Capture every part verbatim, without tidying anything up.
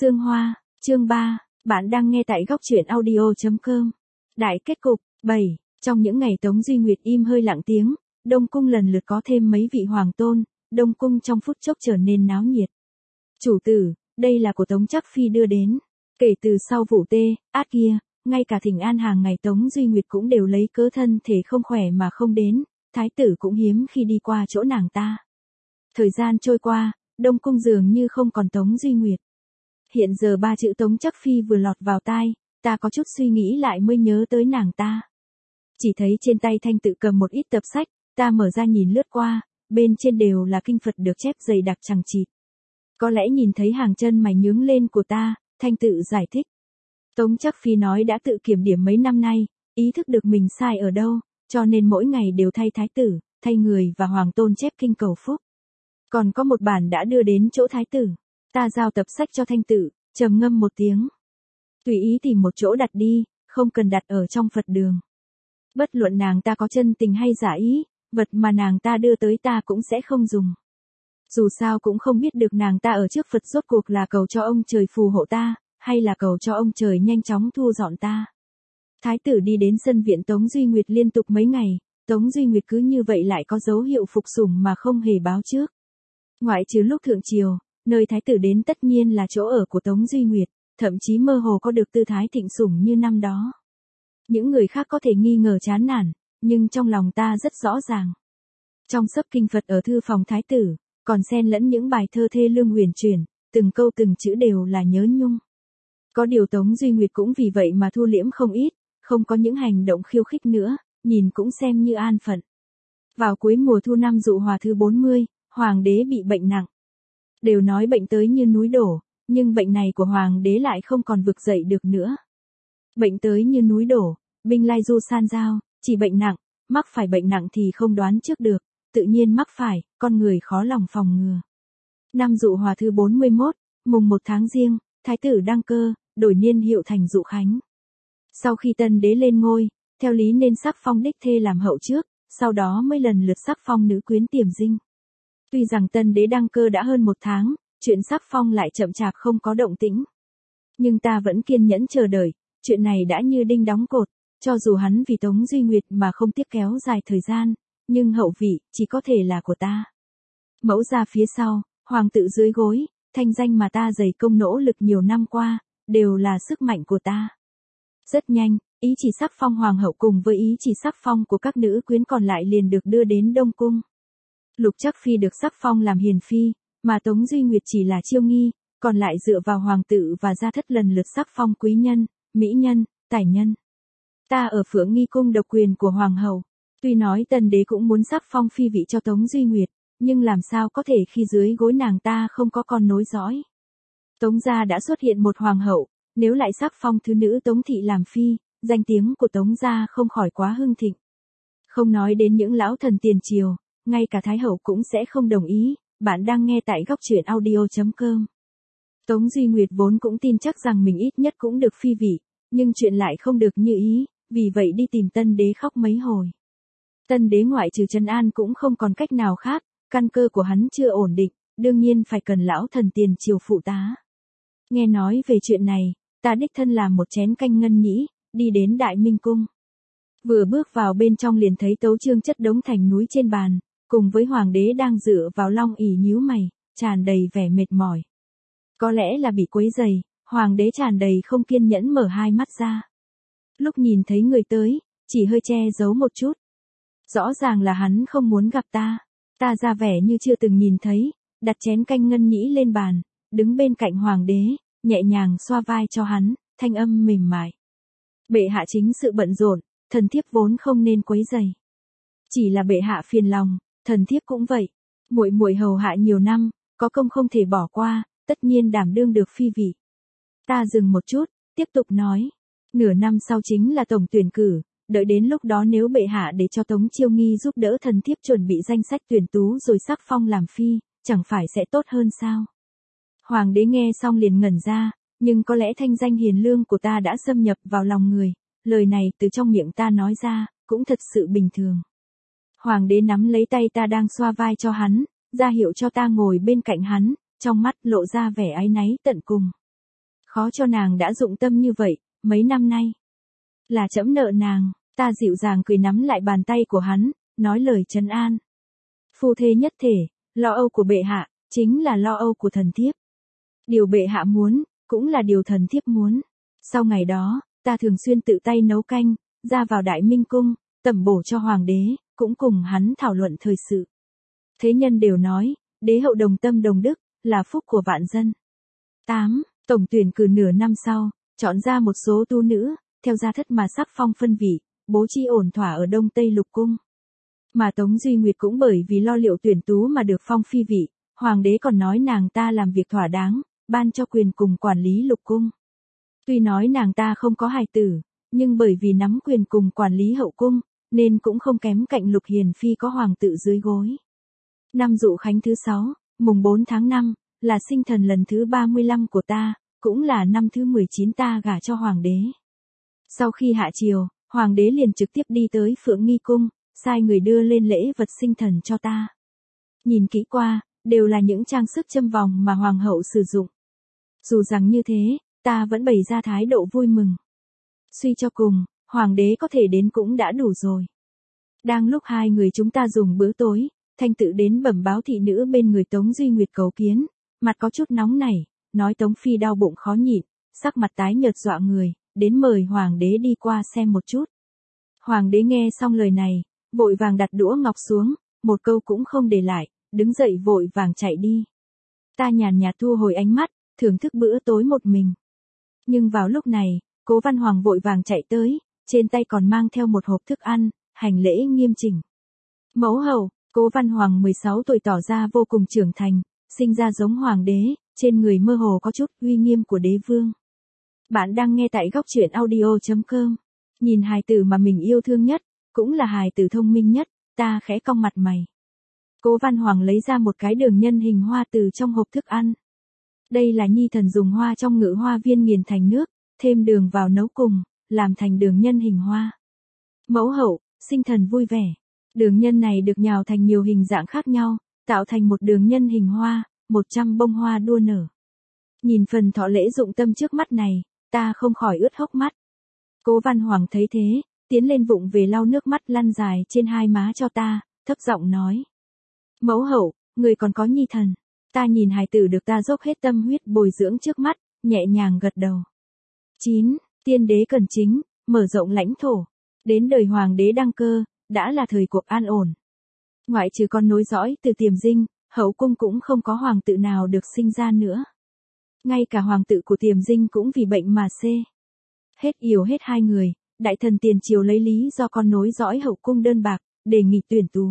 Sương Hoa, chương ba, bạn đang nghe tại góc truyện audio chấm com. Đại kết cục, bảy, trong những ngày Tống Duy Nguyệt im hơi lặng tiếng, Đông Cung lần lượt có thêm mấy vị hoàng tôn, Đông Cung trong phút chốc trở nên náo nhiệt. Chủ tử, đây là của Tống Trắc Phi đưa đến. Kể từ sau vụ tê, át kia, ngay cả thỉnh an hàng ngày Tống Duy Nguyệt cũng đều lấy cớ thân thể không khỏe mà không đến, thái tử cũng hiếm khi đi qua chỗ nàng ta. Thời gian trôi qua, Đông Cung dường như không còn Tống Duy Nguyệt. Hiện giờ ba chữ Tống Trắc Phi vừa lọt vào tai, ta có chút suy nghĩ lại mới nhớ tới nàng ta. Chỉ thấy trên tay Thanh Tự cầm một ít tập sách, ta mở ra nhìn lướt qua, bên trên đều là kinh Phật được chép dày đặc chằng chịt. Có lẽ nhìn thấy hàng chân mày nhướng lên của ta, Thanh Tự giải thích. Tống Trắc Phi nói đã tự kiểm điểm mấy năm nay, ý thức được mình sai ở đâu, cho nên mỗi ngày đều thay thái tử, thay người và hoàng tôn chép kinh cầu phúc. Còn có một bản đã đưa đến chỗ thái tử. Ta giao tập sách cho Thanh Tự, trầm ngâm một tiếng. Tùy ý tìm một chỗ đặt đi, không cần đặt ở trong Phật đường. Bất luận nàng ta có chân tình hay giả ý, vật mà nàng ta đưa tới ta cũng sẽ không dùng. Dù sao cũng không biết được nàng ta ở trước Phật rốt cuộc là cầu cho ông trời phù hộ ta, hay là cầu cho ông trời nhanh chóng thu dọn ta. Thái tử đi đến sân viện Tống Duy Nguyệt liên tục mấy ngày, Tống Duy Nguyệt cứ như vậy lại có dấu hiệu phục sủng mà không hề báo trước. Ngoại trừ lúc thượng triều, nơi thái tử đến tất nhiên là chỗ ở của Tống Duy Nguyệt, thậm chí mơ hồ có được tư thái thịnh sủng như năm đó. Những người khác có thể nghi ngờ chán nản, nhưng trong lòng ta rất rõ ràng. Trong sấp kinh Phật ở thư phòng thái tử, còn xen lẫn những bài thơ thê lương huyền chuyển, từng câu từng chữ đều là nhớ nhung. Có điều Tống Duy Nguyệt cũng vì vậy mà thu liễm không ít, không có những hành động khiêu khích nữa, nhìn cũng xem như an phận. Vào cuối mùa thu năm Dụ Hòa thứ bốn mươi, hoàng đế bị bệnh nặng. Đều nói bệnh tới như núi đổ, nhưng bệnh này của hoàng đế lại không còn vực dậy được nữa. Bệnh tới như núi đổ, binh lai du san giao, chỉ bệnh nặng, mắc phải bệnh nặng thì không đoán trước được, tự nhiên mắc phải, con người khó lòng phòng ngừa. Năm Dụ Hòa thứ bốn mươi mốt, mùng một tháng Giêng, thái tử đăng cơ, đổi niên hiệu thành Dụ Khánh. Sau khi tân đế lên ngôi, theo lý nên sắc phong đích thê làm hậu trước, sau đó mới lần lượt sắc phong nữ quyến tiềm dinh. Tuy rằng tân đế đăng cơ đã hơn một tháng, chuyện sắc phong lại chậm chạp không có động tĩnh. Nhưng ta vẫn kiên nhẫn chờ đợi, chuyện này đã như đinh đóng cột, cho dù hắn vì Tống Duy Nguyệt mà không tiếp kéo dài thời gian, nhưng hậu vị chỉ có thể là của ta. Mẫu ra phía sau, hoàng tự dưới gối, thanh danh mà ta dày công nỗ lực nhiều năm qua, đều là sức mạnh của ta. Rất nhanh, ý chỉ sắc phong hoàng hậu cùng với ý chỉ sắc phong của các nữ quyến còn lại liền được đưa đến Đông Cung. Lục Trắc Phi được sắc phong làm hiền phi, mà Tống Duy Nguyệt chỉ là chiêu nghi, còn lại dựa vào hoàng tự và gia thất lần lượt sắc phong quý nhân, mỹ nhân, tài nhân. Ta ở Phượng Nghi cung độc quyền của hoàng hậu, tuy nói tần đế cũng muốn sắc phong phi vị cho Tống Duy Nguyệt, nhưng làm sao có thể khi dưới gối nàng ta không có con nối dõi. Tống gia đã xuất hiện một hoàng hậu, nếu lại sắc phong thứ nữ Tống thị làm phi, danh tiếng của Tống gia không khỏi quá hưng thịnh. Không nói đến những lão thần tiền triều, ngay cả thái hậu cũng sẽ không đồng ý. Bạn đang nghe tại góc truyện audio chấm com. Tống Duy Nguyệt vốn cũng tin chắc rằng mình ít nhất cũng được phi vị, nhưng chuyện lại không được như ý, vì vậy đi tìm tân đế khóc mấy hồi. Tân đế ngoại trừ trấn an cũng không còn cách nào khác, căn cơ của hắn chưa ổn định, đương nhiên phải cần lão thần tiền triều phụ tá. Nghe nói về chuyện này, ta đích thân làm một chén canh ngân nhĩ, đi đến Đại Minh cung. Vừa bước vào bên trong liền thấy tấu chương chất đống thành núi trên bàn, cùng với hoàng đế đang dựa vào long ỷ nhíu mày, tràn đầy vẻ mệt mỏi. Có lẽ là bị quấy rầy, hoàng đế tràn đầy không kiên nhẫn mở hai mắt ra. Lúc nhìn thấy người tới, chỉ hơi che giấu một chút. Rõ ràng là hắn không muốn gặp ta, ta ra vẻ như chưa từng nhìn thấy, đặt chén canh ngân nhĩ lên bàn, đứng bên cạnh hoàng đế, nhẹ nhàng xoa vai cho hắn, thanh âm mềm mại. Bệ hạ chính sự bận rộn, thần thiếp vốn không nên quấy rầy. Chỉ là bệ hạ phiền lòng, thần thiếp cũng vậy. Muội muội hầu hạ nhiều năm, có công không thể bỏ qua, tất nhiên đảm đương được phi vị. Ta dừng một chút, tiếp tục nói. Nửa năm sau chính là tổng tuyển cử, đợi đến lúc đó nếu bệ hạ để cho Tống Chiêu Nghi giúp đỡ thần thiếp chuẩn bị danh sách tuyển tú rồi sắc phong làm phi, chẳng phải sẽ tốt hơn sao? Hoàng đế nghe xong liền ngẩn ra, nhưng có lẽ thanh danh hiền lương của ta đã xâm nhập vào lòng người, lời này từ trong miệng ta nói ra, cũng thật sự bình thường. Hoàng đế nắm lấy tay ta đang xoa vai cho hắn, ra hiệu cho ta ngồi bên cạnh hắn, trong mắt lộ ra vẻ áy náy tận cùng. Khó cho nàng đã dụng tâm như vậy, mấy năm nay. Là trẫm nợ nàng, ta dịu dàng cười nắm lại bàn tay của hắn, nói lời trấn an. Phu thê nhất thể, lo âu của bệ hạ, chính là lo âu của thần thiếp. Điều bệ hạ muốn, cũng là điều thần thiếp muốn. Sau ngày đó, ta thường xuyên tự tay nấu canh, ra vào Đại Minh Cung, tẩm bổ cho hoàng đế, cũng cùng hắn thảo luận thời sự. Thế nhân đều nói, đế hậu đồng tâm đồng đức, là phúc của vạn dân. tám. Tổng tuyển cử nửa năm sau, chọn ra một số tu nữ, theo gia thất mà sắc phong phân vị, bố trí ổn thỏa ở Đông Tây Lục Cung. Mà Tống Duy Nguyệt cũng bởi vì lo liệu tuyển tú mà được phong phi vị, hoàng đế còn nói nàng ta làm việc thỏa đáng, ban cho quyền cùng quản lý Lục Cung. Tuy nói nàng ta không có hài tử, nhưng bởi vì nắm quyền cùng quản lý hậu cung, nên cũng không kém cạnh Lục Hiền Phi có hoàng tự dưới gối. Năm Dụ Khánh thứ sáu, mùng bốn tháng năm, là sinh thần lần thứ ba mươi lăm của ta, cũng là năm thứ mười chín ta gả cho hoàng đế. Sau khi hạ triều, hoàng đế liền trực tiếp đi tới Phượng Nghi Cung, sai người đưa lên lễ vật sinh thần cho ta. Nhìn kỹ qua, đều là những trang sức châm vòng mà hoàng hậu sử dụng. Dù rằng như thế, ta vẫn bày ra thái độ vui mừng. Suy cho cùng, hoàng đế có thể đến cũng đã đủ rồi. Đang lúc hai người chúng ta dùng bữa tối, Thanh Tự đến bẩm báo thị nữ bên người Tống Duy Nguyệt cầu kiến, mặt có chút nóng nảy, nói Tống Phi đau bụng khó nhịn, sắc mặt tái nhợt dọa người, đến mời hoàng đế đi qua xem một chút. Hoàng đế nghe xong lời này, vội vàng đặt đũa ngọc xuống, một câu cũng không để lại, đứng dậy vội vàng chạy đi. Ta nhàn nhạt thu hồi ánh mắt, thưởng thức bữa tối một mình. Nhưng vào lúc này, Cố Văn Hoàng vội vàng chạy tới, trên tay còn mang theo một hộp thức ăn, hành lễ nghiêm chỉnh. Mẫu hậu, Cố Văn Hoàng mười sáu tuổi tỏ ra vô cùng trưởng thành, sinh ra giống hoàng đế, trên người mơ hồ có chút uy nghiêm của đế vương. Bạn đang nghe tại góc truyện audio chấm com. Nhìn hài tử mà mình yêu thương nhất, cũng là hài tử thông minh nhất, ta khẽ cong mặt mày. Cố Văn Hoàng lấy ra một cái đường nhân hình hoa từ trong hộp thức ăn. Đây là nhi thần dùng hoa trong ngự hoa viên nghiền thành nước, thêm đường vào nấu cùng, làm thành đường nhân hình hoa. Mẫu hậu, sinh thần vui vẻ. Đường nhân này được nhào thành nhiều hình dạng khác nhau, tạo thành một đường nhân hình hoa, một trăm bông hoa đua nở. Nhìn phần thọ lễ dụng tâm trước mắt này, ta không khỏi ướt hốc mắt. Cố Văn Hoàng thấy thế, tiến lên vụng về lau nước mắt lăn dài trên hai má cho ta, thấp giọng nói. Mẫu hậu, người còn có nhi thần. Ta nhìn hài tử được ta dốc hết tâm huyết bồi dưỡng trước mắt, nhẹ nhàng gật đầu. chín. Tiên đế cần chính, mở rộng lãnh thổ. Đến đời hoàng đế đăng cơ, đã là thời cuộc an ổn. Ngoại trừ con nối dõi từ Tiềm Dinh, hậu cung cũng không có hoàng tử nào được sinh ra nữa. Ngay cả hoàng tử của Tiềm Dinh cũng vì bệnh mà xê. Hết yểu hết hai người, đại thần tiền triều lấy lý do con nối dõi hậu cung đơn bạc, đề nghị tuyển tú.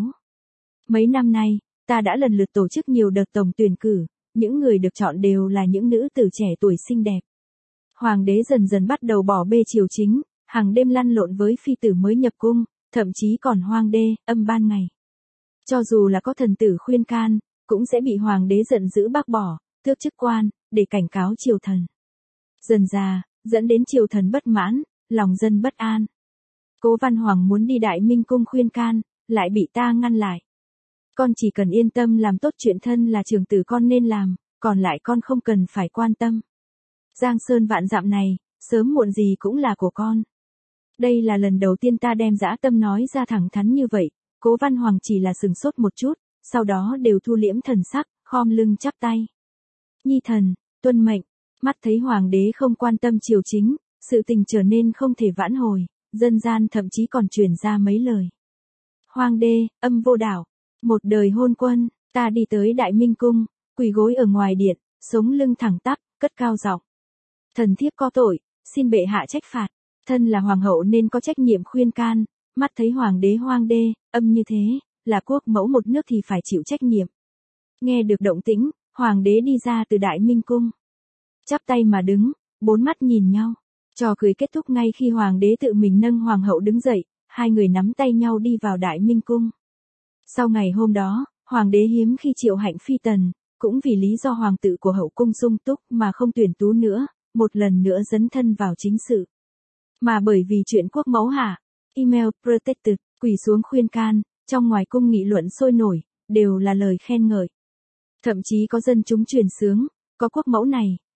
Mấy năm nay, ta đã lần lượt tổ chức nhiều đợt tổng tuyển cử, những người được chọn đều là những nữ tử trẻ tuổi xinh đẹp. Hoàng đế dần dần bắt đầu bỏ bê triều chính, hàng đêm lăn lộn với phi tử mới nhập cung, thậm chí còn hoang đê, âm ban ngày. Cho dù là có thần tử khuyên can, cũng sẽ bị hoàng đế giận dữ bác bỏ, tước chức quan, để cảnh cáo triều thần. Dần dà, dẫn đến triều thần bất mãn, lòng dân bất an. Cố Văn Hoàng muốn đi Đại Minh Cung khuyên can, lại bị ta ngăn lại. Con chỉ cần yên tâm làm tốt chuyện thân là trưởng tử con nên làm, còn lại con không cần phải quan tâm. Giang sơn vạn dặm này, sớm muộn gì cũng là của con. Đây là lần đầu tiên ta đem dã tâm nói ra thẳng thắn như vậy, Cố Văn Hoàng chỉ là sừng sốt một chút, sau đó đều thu liễm thần sắc, khom lưng chắp tay. Nhi thần, tuân mệnh, mắt thấy hoàng đế không quan tâm triều chính, sự tình trở nên không thể vãn hồi, dân gian thậm chí còn truyền ra mấy lời. Hoàng đế, âm vô đạo, một đời hôn quân, ta đi tới Đại Minh Cung, quỳ gối ở ngoài điện, sống lưng thẳng tắp, cất cao giọng. Thần thiếp có tội, xin bệ hạ trách phạt, thân là hoàng hậu nên có trách nhiệm khuyên can, mắt thấy hoàng đế hoang đê, âm như thế, là quốc mẫu một nước thì phải chịu trách nhiệm. Nghe được động tĩnh, hoàng đế đi ra từ Đại Minh Cung. Chắp tay mà đứng, bốn mắt nhìn nhau. Trò cười kết thúc ngay khi hoàng đế tự mình nâng hoàng hậu đứng dậy, hai người nắm tay nhau đi vào Đại Minh Cung. Sau ngày hôm đó, hoàng đế hiếm khi triệu hạnh phi tần, cũng vì lý do hoàng tử của hậu cung sung túc mà không tuyển tú nữa, một lần nữa dấn thân vào chính sự. Mà bởi vì chuyện quốc mẫu hạ, email protected, quỳ xuống khuyên can, trong ngoài cung nghị luận sôi nổi, đều là lời khen ngợi. Thậm chí có dân chúng truyền sướng, có quốc mẫu này,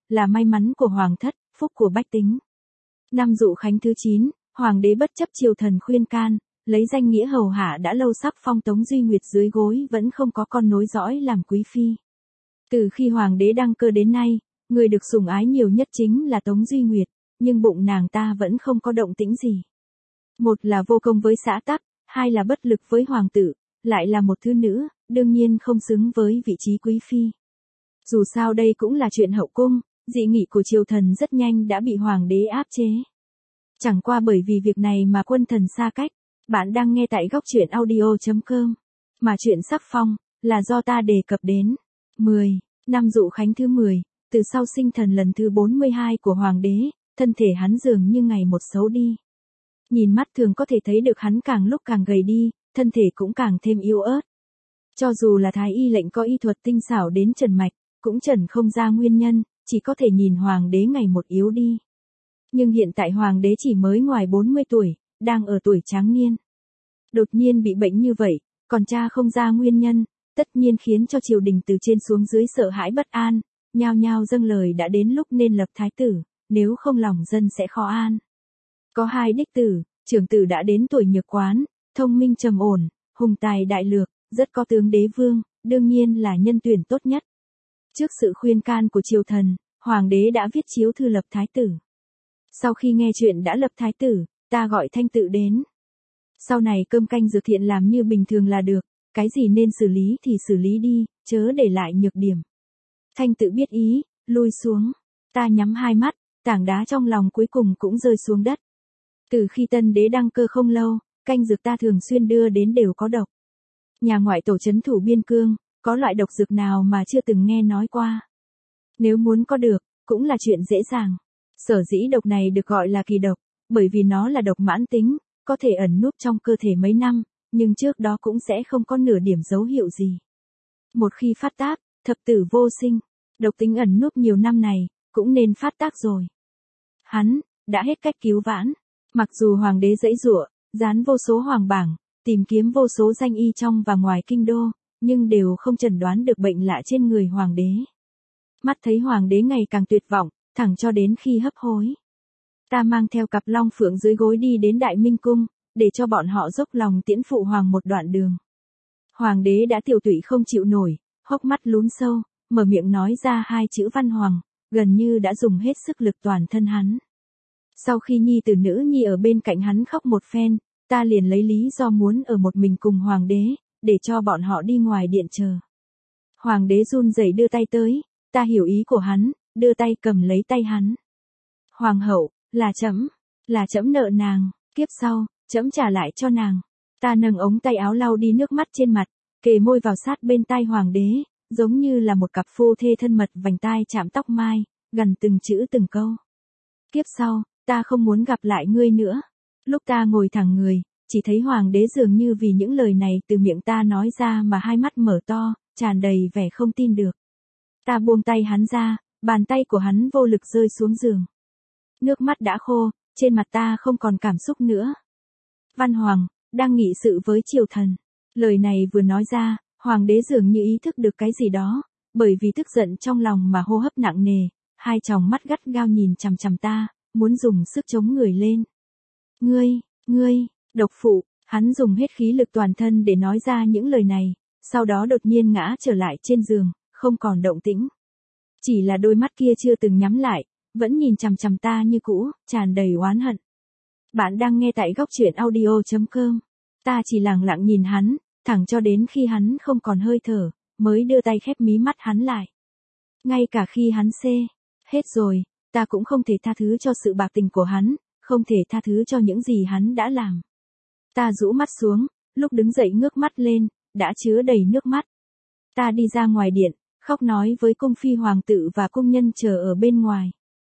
là may mắn của hoàng thất, phúc của bách tính. Năm Dụ Khánh thứ chín, hoàng đế bất chấp triều thần khuyên can, lấy danh nghĩa hầu hạ đã lâu sắc phong Tống Duy Nguyệt dưới gối vẫn không có con nối dõi làm quý phi. Từ khi hoàng đế đăng cơ đến nay, người được sủng ái nhiều nhất chính là Tống Duy Nguyệt, nhưng bụng nàng ta vẫn không có động tĩnh gì. Một là vô công với xã tắc, hai là bất lực với hoàng tử, lại là một thứ nữ, đương nhiên không xứng với vị trí quý phi. Dù sao đây cũng là chuyện hậu cung, dị nghị của triều thần rất nhanh đã bị hoàng đế áp chế. Chẳng qua bởi vì việc này mà quân thần xa cách. Bạn đang nghe tại góc truyện audio chấm com. Mà chuyện sắc phong, là do ta đề cập đến. mười. Năm Dụ Khánh thứ mười, từ sau sinh thần lần thứ bốn mươi hai của hoàng đế, thân thể hắn dường như ngày một xấu đi. Nhìn mắt thường có thể thấy được hắn càng lúc càng gầy đi, thân thể cũng càng thêm yếu ớt. Cho dù là thái y lệnh có y thuật tinh xảo đến trần mạch, cũng trần không ra nguyên nhân, chỉ có thể nhìn hoàng đế ngày một yếu đi. Nhưng hiện tại hoàng đế chỉ mới ngoài bốn mươi tuổi, đang ở tuổi tráng niên. Đột nhiên bị bệnh như vậy, còn tra không ra nguyên nhân, tất nhiên khiến cho triều đình từ trên xuống dưới sợ hãi bất an, nhao nhao dâng lời đã đến lúc nên lập thái tử, nếu không lòng dân sẽ khó an. Có hai đích tử, trưởng tử đã đến tuổi nhược quán, thông minh trầm ổn, hùng tài đại lược, rất có tướng đế vương, đương nhiên là nhân tuyển tốt nhất. Trước sự khuyên can của triều thần, hoàng đế đã viết chiếu thư lập thái tử. Sau khi nghe chuyện đã lập thái tử, ta gọi Thanh Tự đến. Sau này cơm canh dược thiện làm như bình thường là được, cái gì nên xử lý thì xử lý đi, chớ để lại nhược điểm. Thanh Tự biết ý, lui xuống. Ta nhắm hai mắt, tảng đá trong lòng cuối cùng cũng rơi xuống đất. Từ khi tân đế đăng cơ không lâu, canh dược ta thường xuyên đưa đến đều có độc. Nhà ngoại tổ trấn thủ biên cương, có loại độc dược nào mà chưa từng nghe nói qua. Nếu muốn có được, cũng là chuyện dễ dàng. Sở dĩ độc này được gọi là kỳ độc, bởi vì nó là độc mãn tính, có thể ẩn núp trong cơ thể mấy năm, nhưng trước đó cũng sẽ không có nửa điểm dấu hiệu gì. Một khi phát tác, thập tử vô sinh, độc tính ẩn núp nhiều năm này, cũng nên phát tác rồi. Hắn, đã hết cách cứu vãn, mặc dù hoàng đế giãy giụa, dán vô số hoàng bảng, tìm kiếm vô số danh y trong và ngoài kinh đô, nhưng đều không chẩn đoán được bệnh lạ trên người hoàng đế. Mắt thấy hoàng đế ngày càng tuyệt vọng, thẳng cho đến khi hấp hối. Ta mang theo cặp long phượng dưới gối đi đến Đại Minh Cung, để cho bọn họ dốc lòng tiễn phụ hoàng một đoạn đường. Hoàng đế đã tiểu tụy không chịu nổi, hốc mắt lún sâu, mở miệng nói ra hai chữ Văn Hoàng, gần như đã dùng hết sức lực toàn thân hắn. Sau khi nhi tử nữ nhi ở bên cạnh hắn khóc một phen, ta liền lấy lý do muốn ở một mình cùng hoàng đế, để cho bọn họ đi ngoài điện chờ. Hoàng đế run rẩy đưa tay tới, ta hiểu ý của hắn, đưa tay cầm lấy tay hắn. Hoàng hậu, là trẫm, là trẫm nợ nàng, kiếp sau, trẫm trả lại cho nàng. Ta nâng ống tay áo lau đi nước mắt trên mặt, kề môi vào sát bên tai hoàng đế, giống như là một cặp phu thê thân mật vành tai chạm tóc mai, gần từng chữ từng câu. Kiếp sau, ta không muốn gặp lại ngươi nữa. Lúc ta ngồi thẳng người, chỉ thấy hoàng đế dường như vì những lời này từ miệng ta nói ra mà hai mắt mở to, tràn đầy vẻ không tin được. Ta buông tay hắn ra, bàn tay của hắn vô lực rơi xuống giường. Nước mắt đã khô, trên mặt ta không còn cảm xúc nữa. Văn Hoàng, đang nghị sự với triều thần. Lời này vừa nói ra, hoàng đế dường như ý thức được cái gì đó, bởi vì tức giận trong lòng mà hô hấp nặng nề, hai tròng mắt gắt gao nhìn chằm chằm ta, muốn dùng sức chống người lên. Ngươi, ngươi, độc phụ, hắn dùng hết khí lực toàn thân để nói ra những lời này, sau đó đột nhiên ngã trở lại trên giường, không còn động tĩnh. Chỉ là đôi mắt kia chưa từng nhắm lại, vẫn nhìn chằm chằm ta như cũ, tràn đầy oán hận. Bạn đang nghe tại góc truyện audio chấm com. Ta chỉ lặng lặng nhìn hắn, thẳng cho đến khi hắn không còn hơi thở, mới đưa tay khép mí mắt hắn lại. Ngay cả khi hắn xê hết rồi, ta cũng không thể tha thứ cho sự bạc tình của hắn, không thể tha thứ cho những gì hắn đã làm. Ta rũ mắt xuống, lúc đứng dậy ngước mắt lên, đã chứa đầy nước mắt. Ta đi ra ngoài điện, khóc nói với cung phi hoàng tử và cung nhân chờ ở bên ngoài.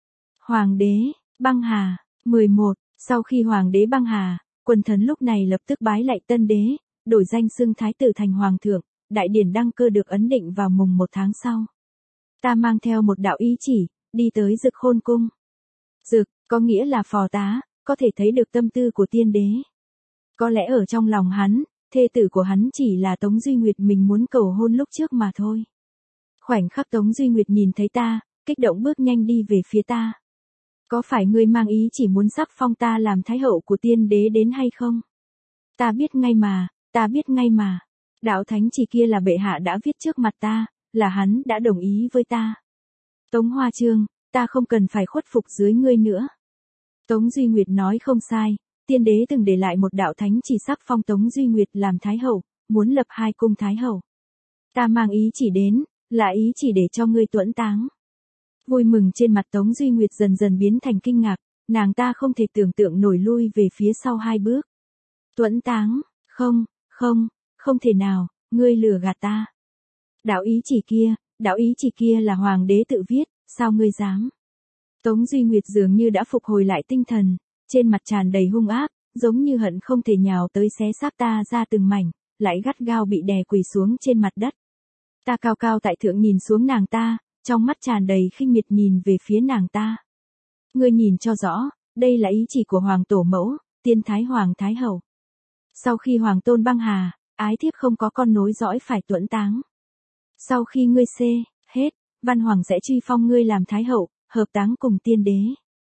Hoàng đế, băng hà, mười một, sau khi hoàng đế băng hà, quần thần lúc này lập tức bái lạy tân đế, đổi danh xưng thái tử thành hoàng thượng, đại điển đăng cơ được ấn định vào mùng một tháng sau. Ta mang theo một đạo ý chỉ, đi tới Dực Khôn cung. Dực, có nghĩa là phò tá, có thể thấy được tâm tư của tiên đế. Có lẽ ở trong lòng hắn, thê tử của hắn chỉ là Tống Duy Nguyệt mình muốn cầu hôn lúc trước mà thôi. Khoảnh khắc Tống Duy Nguyệt nhìn thấy ta, kích động bước nhanh đi về phía ta. Có phải ngươi mang ý chỉ muốn sắc phong ta làm thái hậu của tiên đế đến hay không? Ta biết ngay mà, ta biết ngay mà. Đạo thánh chỉ kia là bệ hạ đã viết trước mặt ta, là hắn đã đồng ý với ta. Tống Hoa Trương, ta không cần phải khuất phục dưới ngươi nữa. Tống Duy Nguyệt nói không sai, tiên đế từng để lại một đạo thánh chỉ sắc phong Tống Duy Nguyệt làm thái hậu, muốn lập hai cung thái hậu. Ta mang ý chỉ đến, là ý chỉ để cho ngươi tuẫn táng. Vui mừng trên mặt Tống Duy Nguyệt dần dần biến thành kinh ngạc, nàng ta không thể tưởng tượng nổi lui về phía sau hai bước. Tuẫn táng, không, không, không thể nào, ngươi lừa gạt ta. Đạo ý chỉ kia, đạo ý chỉ kia là hoàng đế tự viết, sao ngươi dám? Tống Duy Nguyệt dường như đã phục hồi lại tinh thần, trên mặt tràn đầy hung ác, giống như hận không thể nhào tới xé xác ta ra từng mảnh, lại gắt gao bị đè quỳ xuống trên mặt đất. Ta cao cao tại thượng nhìn xuống nàng ta, trong mắt tràn đầy khinh miệt nhìn về phía nàng ta. Ngươi nhìn cho rõ, đây là ý chỉ của hoàng tổ mẫu, tiên thái hoàng thái hậu. Sau khi hoàng tôn băng hà, ái thiếp không có con nối dõi phải tuẫn táng. Sau khi ngươi xê, hết, văn hoàng sẽ truy phong ngươi làm thái hậu, hợp táng cùng tiên đế.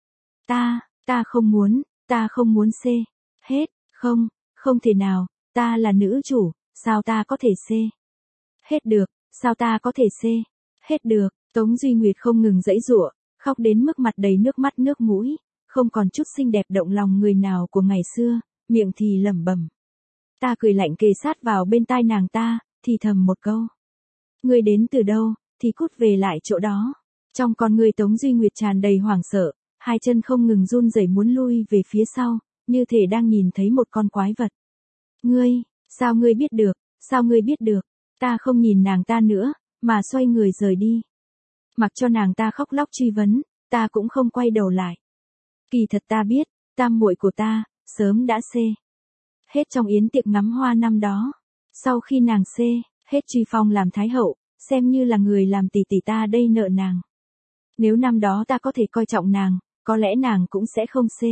Ta, ta không muốn, ta không muốn xê, hết, không, không thể nào, ta là nữ chủ, sao ta có thể xê. Hết được, sao ta có thể xê. Hết được, Tống Duy Nguyệt không ngừng giãy giụa, khóc đến mức mặt đầy nước mắt nước mũi, không còn chút xinh đẹp động lòng người nào của ngày xưa, miệng thì lẩm bẩm. Ta cười lạnh kề sát vào bên tai nàng ta, thì thầm một câu. Ngươi đến từ đâu, thì cút về lại chỗ đó. Trong con người Tống Duy Nguyệt tràn đầy hoảng sợ, hai chân không ngừng run rẩy muốn lui về phía sau, như thể đang nhìn thấy một con quái vật. Ngươi, sao ngươi biết được, sao ngươi biết được? Ta không nhìn nàng ta nữa, mà xoay người rời đi. Mặc cho nàng ta khóc lóc truy vấn, ta cũng không quay đầu lại. Kỳ thật ta biết, tam muội của ta, sớm đã xê. Hết trong yến tiệc ngắm hoa năm đó. Sau khi nàng xê, hết truy phong làm thái hậu, xem như là người làm tỷ tỷ ta đây nợ nàng. Nếu năm đó ta có thể coi trọng nàng, có lẽ nàng cũng sẽ không xê.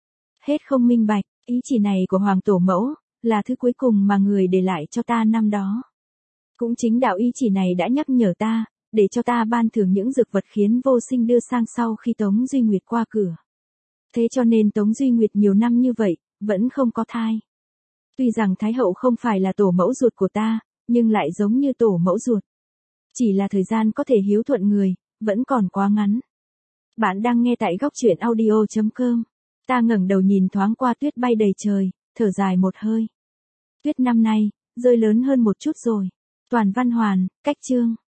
Hết không minh bạch, ý chỉ này của hoàng tổ mẫu, là thứ cuối cùng mà người để lại cho ta năm đó. Cũng chính đạo ý chỉ này đã nhắc nhở ta, để cho ta ban thưởng những dược vật khiến vô sinh đưa sang sau khi Tống Duy Nguyệt qua cửa. Thế cho nên Tống Duy Nguyệt nhiều năm như vậy, vẫn không có thai. Tuy rằng Thái hậu không phải là tổ mẫu ruột của ta, nhưng lại giống như tổ mẫu ruột. Chỉ là thời gian có thể hiếu thuận người, vẫn còn quá ngắn. Bạn đang nghe tại góc truyện audio chấm com. Ta ngẩng đầu nhìn thoáng qua tuyết bay đầy trời, thở dài một hơi. Tuyết năm nay, rơi lớn hơn một chút rồi. Toàn Văn Hoàn, Cách Chương.